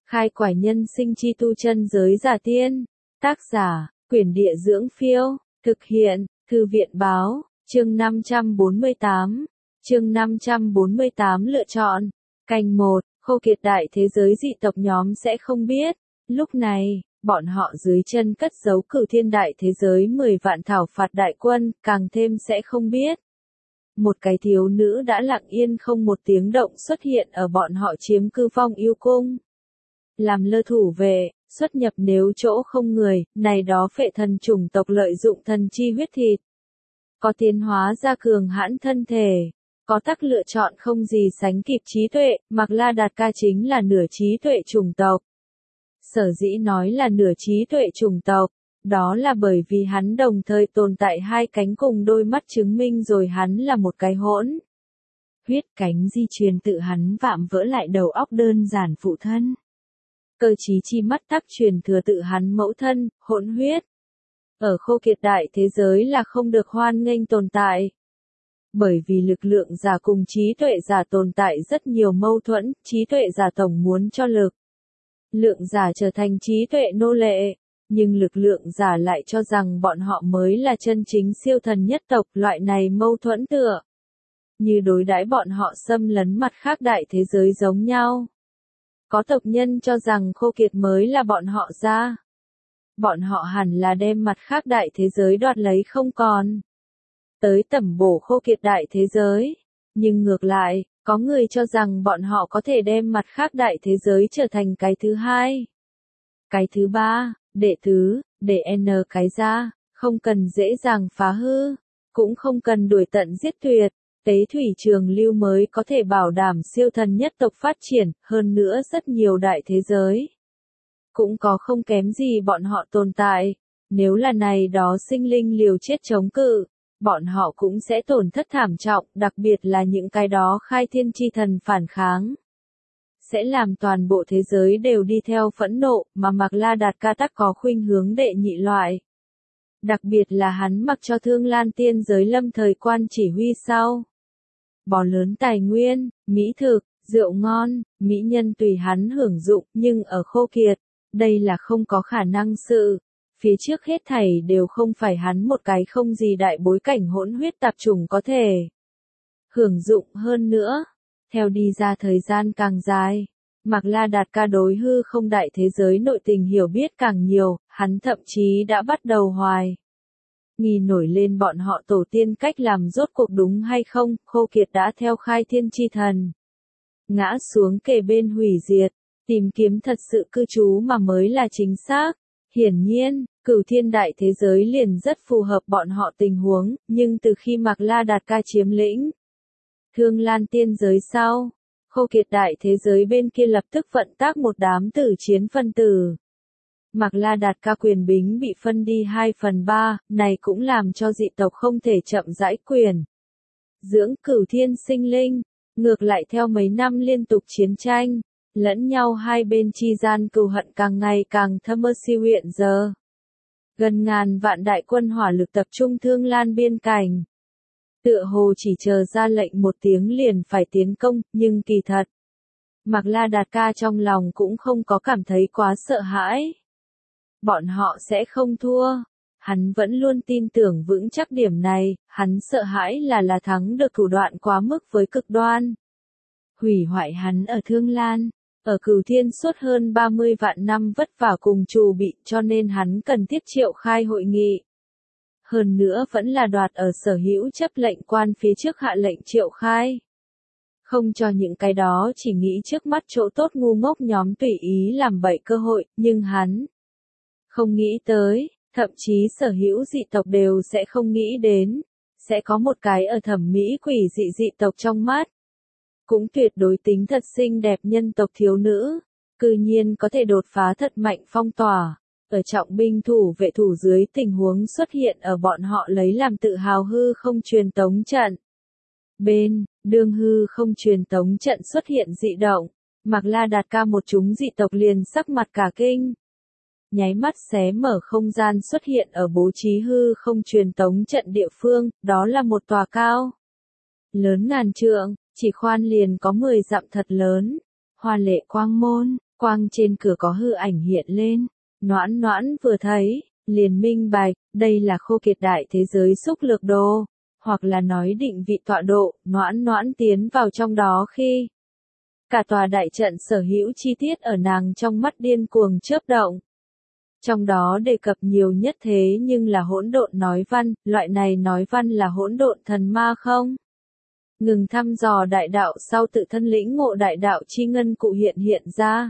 Khai quải nhân sinh chi tu chân giới giả tiên. Tác giả, Quyển Địa Dưỡng Phiêu. Thực hiện, Thư viện Báo. Chương 548. Chương 548 lựa chọn. Canh 1, khô kiệt đại thế giới dị tộc nhóm sẽ không biết. Lúc này, bọn họ dưới chân cất giấu Cửu Thiên đại thế giới 10 vạn thảo phạt đại quân, càng thêm sẽ không biết. Một cái thiếu nữ đã lặng yên không một tiếng động xuất hiện ở bọn họ chiếm cư Phong Yêu Cung. Làm lơ thủ vệ, xuất nhập nếu chỗ không người, này đó phệ thần chủng tộc lợi dụng thần chi huyết thịt. Có tiến hóa ra cường hãn thân thể, có tác lựa chọn không gì sánh kịp trí tuệ, Mạc La Đạt Ca chính là nửa trí tuệ chủng tộc. Sở dĩ nói là nửa trí tuệ chủng tộc, đó là bởi vì hắn đồng thời tồn tại hai cánh cùng đôi mắt chứng minh rồi hắn là một cái hỗn. Huyết cánh di truyền tự hắn vạm vỡ lại đầu óc đơn giản phụ thân. Cơ trí chi mắt tắc truyền thừa tự hắn mẫu thân, hỗn huyết. Ở khô kiệt đại thế giới là không được hoan nghênh tồn tại. Bởi vì lực lượng giả cùng trí tuệ giả tồn tại rất nhiều mâu thuẫn, trí tuệ giả tổng muốn cho lực lượng giả trở thành trí tuệ nô lệ, nhưng lực lượng giả lại cho rằng bọn họ mới là chân chính siêu thần nhất tộc, loại này mâu thuẫn tựa như đối đãi bọn họ xâm lấn mặt khác đại thế giới giống nhau. Có tộc nhân cho rằng khô kiệt mới là bọn họ ra. Bọn họ hẳn là đem mặt khác đại thế giới đoạt lấy không còn. Tới tẩm bổ khô kiệt đại thế giới. Nhưng ngược lại, có người cho rằng bọn họ có thể đem mặt khác đại thế giới trở thành cái thứ hai. Cái thứ ba, đệ tứ, để n cái ra, không cần dễ dàng phá hư, cũng không cần đuổi tận giết tuyệt. Tế thủy trường lưu mới có thể bảo đảm siêu thần nhất tộc phát triển, hơn nữa rất nhiều đại thế giới. Cũng có không kém gì bọn họ tồn tại, nếu là này đó sinh linh liều chết chống cự, bọn họ cũng sẽ tổn thất thảm trọng, đặc biệt là những cái đó khai thiên chi thần phản kháng. Sẽ làm toàn bộ thế giới đều đi theo phẫn nộ, mà Mạc La Đạt Ca tắc có khuynh hướng đệ nhị loại. Đặc biệt là hắn mặc cho Thương Lan tiên giới lâm thời quan chỉ huy sau. Bỏ lớn tài nguyên, mỹ thực, rượu ngon, mỹ nhân tùy hắn hưởng dụng, nhưng ở khô kiệt, đây là không có khả năng sự. Phía trước hết thảy đều không phải hắn một cái không gì đại bối cảnh hỗn huyết tạp chủng có thể hưởng dụng hơn nữa. Theo đi ra thời gian càng dài, Mạc La Đạt Ca đối hư không đại thế giới nội tình hiểu biết càng nhiều, hắn thậm chí đã bắt đầu hoài nghi nổi lên bọn họ tổ tiên cách làm rốt cuộc đúng hay không. Khô kiệt đã theo khai thiên chi thần ngã xuống kề bên hủy diệt, tìm kiếm thật sự cư trú mà mới là chính xác. Hiển nhiên, Cửu Thiên đại thế giới liền rất phù hợp bọn họ tình huống, nhưng từ khi Mạc La Đạt Ca chiếm lĩnh Thương Lan tiên giới sau, khô kiệt đại thế giới bên kia lập tức vận tác một đám tử chiến phân tử. Mạc La Đạt Ca quyền bính bị phân đi 2/3, này cũng làm cho dị tộc không thể chậm rãi quyền dưỡng Cửu Thiên sinh linh, ngược lại theo mấy năm liên tục chiến tranh, lẫn nhau hai bên chi gian cừu hận càng ngày càng thâm siêu hiện giờ. Gần ngàn vạn đại quân hỏa lực tập trung Thương Lan biên cảnh. Tựa hồ chỉ chờ ra lệnh một tiếng liền phải tiến công, nhưng kỳ thật, Mạc La Đạt Ca trong lòng cũng không có cảm thấy quá sợ hãi. Bọn họ sẽ không thua. Hắn vẫn luôn tin tưởng vững chắc điểm này, hắn sợ hãi là thắng được thủ đoạn quá mức với cực đoan. Hủy hoại hắn ở Thương Lan, ở Cửu Thiên suốt hơn 30 vạn năm vất vả cùng trù bị, cho nên hắn cần thiết triệu khai hội nghị. Hơn nữa vẫn là đoạt ở sở hữu chấp lệnh quan phía trước hạ lệnh triệu khai. Không cho những cái đó chỉ nghĩ trước mắt chỗ tốt ngu ngốc nhóm tùy ý làm bậy cơ hội, nhưng hắn không nghĩ tới, thậm chí sở hữu dị tộc đều sẽ không nghĩ đến, sẽ có một cái ở thẩm mỹ quỷ dị tộc trong mắt. Cũng tuyệt đối tính thật xinh đẹp nhân tộc thiếu nữ, cư nhiên có thể đột phá thật mạnh phong tỏa, ở trọng binh thủ vệ thủ dưới tình huống xuất hiện ở bọn họ lấy làm tự hào hư không truyền tống trận. Bên, đương hư không truyền tống trận xuất hiện dị động, Mạc La Đạt Ca một chúng dị tộc liền sắc mặt cả kinh. Nháy mắt xé mở không gian xuất hiện ở bố trí hư không truyền tống trận địa phương, đó là một tòa cao lớn ngàn trượng, chỉ khoan liền có 10 dặm thật lớn, hoa lệ quang môn, Quang trên cửa có hư ảnh hiện lên, Noãn Noãn vừa thấy, liền minh bạch, đây là Khô Kiệt đại thế giới xúc lược đồ, hoặc là nói định vị tọa độ, Noãn Noãn tiến vào trong đó khi cả tòa đại trận sở hữu chi tiết ở nàng trong mắt điên cuồng chớp động. Trong đó đề cập nhiều nhất thế nhưng là hỗn độn nói văn, loại này nói văn là hỗn độn thần ma không? Ngừng thăm dò đại đạo sau tự thân lĩnh ngộ đại đạo chi ngân cụ hiện ra.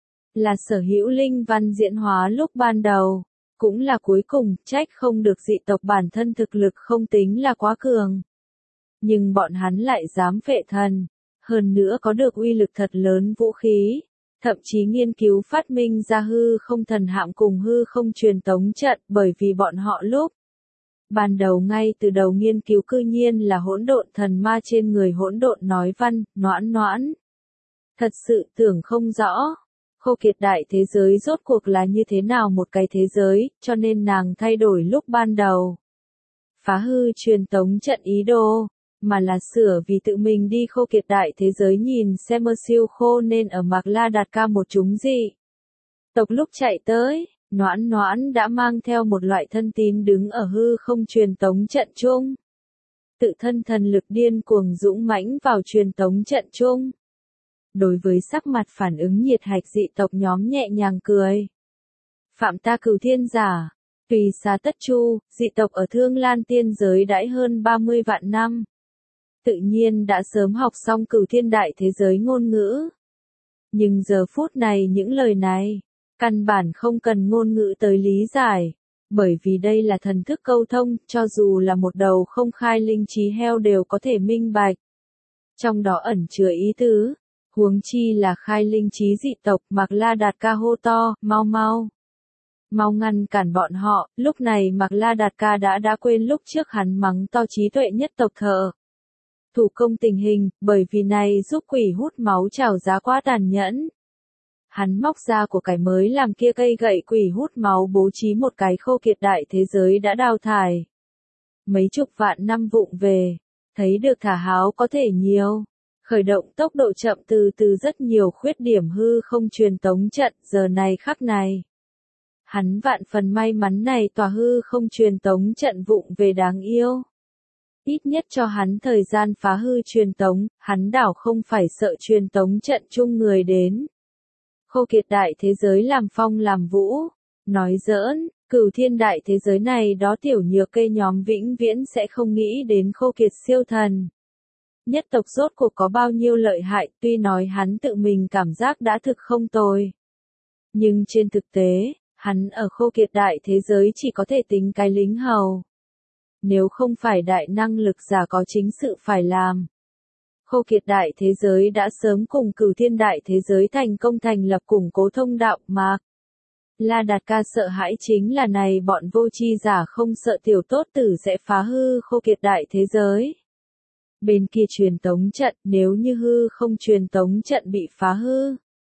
Là sở hữu linh văn diễn hóa lúc ban đầu, cũng là cuối cùng, trách không được dị tộc bản thân thực lực không tính là quá cường. Nhưng bọn hắn lại dám phệ thần, hơn nữa có được uy lực thật lớn vũ khí, thậm chí nghiên cứu phát minh ra hư không thần hạm cùng hư không truyền tống trận bởi vì bọn họ lúc ban đầu ngay từ đầu nghiên cứu cư nhiên là hỗn độn thần ma trên người hỗn độn nói văn, Noãn Noãn. Thật sự tưởng không rõ, Khô Kiệt đại thế giới rốt cuộc là như thế nào một cái thế giới, cho nên nàng thay đổi lúc ban đầu. Phá hư truyền tống trận ý đồ, mà là sửa vì tự mình đi Khô Kiệt đại thế giới nhìn xem siêu khô nên ở Mạc La Đạt Ca một chúng dị tộc lúc chạy tới. Noãn Noãn đã mang theo một loại thân tín đứng ở hư không truyền tống trận chung. Tự thân thần lực điên cuồng dũng mãnh vào truyền tống trận chung. Đối với sắc mặt phản ứng nhiệt hạch dị tộc nhóm nhẹ nhàng cười. Phạm ta Cửu Thiên giả, tùy xá tất chu, dị tộc ở Thương Lan tiên giới đãi hơn 30 vạn năm. Tự nhiên đã sớm học xong Cửu Thiên đại thế giới ngôn ngữ. Nhưng giờ phút này những lời này, căn bản không cần ngôn ngữ tới lý giải, bởi vì đây là thần thức câu thông, cho dù là một đầu không khai linh trí heo đều có thể minh bạch. Trong đó ẩn chứa ý tứ, huống chi là khai linh trí dị tộc. Mạc La Đạt Ca hô to, mau mau. Mau ngăn cản bọn họ, lúc này Mạc La Đạt Ca đã quên lúc trước hắn mắng to trí tuệ nhất tộc thợ. Thủ công tình hình, bởi vì này giúp quỷ hút máu trào giá quá tàn nhẫn. Hắn móc ra của cải mới làm kia cây gậy quỷ hút máu bố trí một cái Khô Kiệt đại thế giới đã đào thải. Mấy chục vạn năm vụng về, thấy được thả háo có thể nhiều. Khởi động tốc độ chậm từ rất nhiều khuyết điểm hư không truyền tống trận giờ này khắc này. Hắn vạn phần may mắn này tòa hư không truyền tống trận vụng về đáng yêu. Ít nhất cho hắn thời gian phá hư truyền tống, hắn đảo không phải sợ truyền tống trận chung người đến. Khô Kiệt đại thế giới làm phong làm vũ, nói giỡn, Cửu Thiên đại thế giới này đó tiểu nhược cây nhóm vĩnh viễn sẽ không nghĩ đến Khô Kiệt siêu thần. Nhất tộc rốt cuộc có bao nhiêu lợi hại, tuy nói hắn tự mình cảm giác đã thực không tồi. Nhưng trên thực tế, hắn ở Khô Kiệt đại thế giới chỉ có thể tính cái lính hầu. Nếu không phải đại năng lực giả có chính sự phải làm. Khô Kiệt đại thế giới đã sớm cùng Cửu Thiên đại thế giới thành công thành lập củng cố thông đạo Mạc La Đạt Ca sợ hãi chính là này bọn vô tri giả không sợ tiểu tốt tử sẽ phá hư Khô Kiệt đại thế giới. Bên kia truyền tống trận, nếu như hư không truyền tống trận bị phá hư.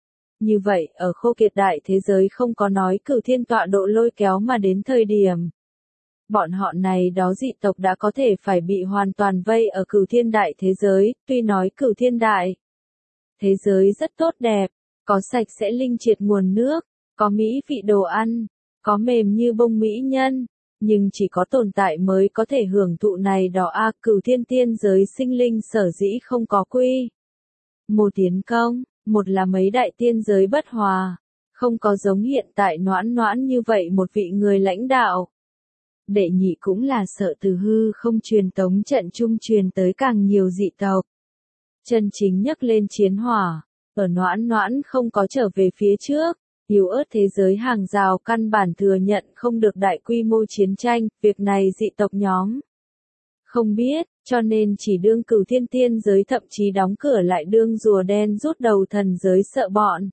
Như vậy, ở Khô Kiệt đại thế giới không có nói Cửu Thiên tọa độ lôi kéo mà đến thời điểm. Bọn họ này đó dị tộc đã có thể phải bị hoàn toàn vây ở Cửu Thiên đại thế giới, tuy nói Cửu Thiên đại thế giới rất tốt đẹp, có sạch sẽ linh triệt nguồn nước, có mỹ vị đồ ăn, có mềm như bông mỹ nhân, nhưng chỉ có tồn tại mới có thể hưởng thụ này đó Cửu Thiên tiên giới sinh linh sở dĩ không có quy. Một tiến công, một là mấy đại tiên giới bất hòa, không có giống hiện tại Noãn Noãn như vậy một vị người lãnh đạo. Đệ nhị cũng là sợ từ hư không truyền tống trận trung truyền tới càng nhiều dị tộc. Chân chính nhấc lên chiến hỏa, ở Noãn Noãn không có trở về phía trước, yếu ớt thế giới hàng rào căn bản thừa nhận không được đại quy mô chiến tranh, việc này dị tộc nhóm không biết, cho nên chỉ đương Cửu Thiên tiên giới thậm chí đóng cửa lại đương rùa đen rút đầu thần giới sợ bọn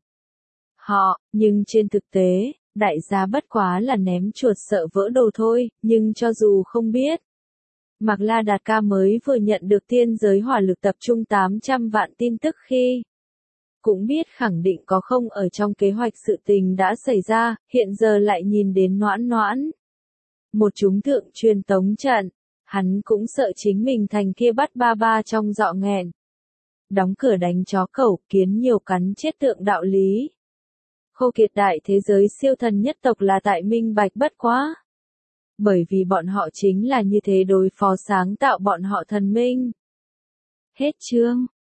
họ, nhưng trên thực tế, đại gia bất quá là ném chuột sợ vỡ đồ thôi, nhưng cho dù không biết. Mạc La Đạt Ca mới vừa nhận được tiên giới hỏa lực tập trung 800 vạn tin tức khi. Cũng biết khẳng định có không ở trong kế hoạch sự tình đã xảy ra, hiện giờ lại nhìn đến Noãn Noãn. Một chúng thượng truyền tống trận, hắn cũng sợ chính mình thành kia bắt ba ba trong dọ nghẹn. Đóng cửa đánh chó cẩu kiến nhiều cắn chết tượng đạo lý. khô kiệt đại thế giới siêu thần nhất tộc là tại minh bạch bất quá. Bởi vì bọn họ chính là như thế đối phó sáng tạo bọn họ thần minh. Hết chương.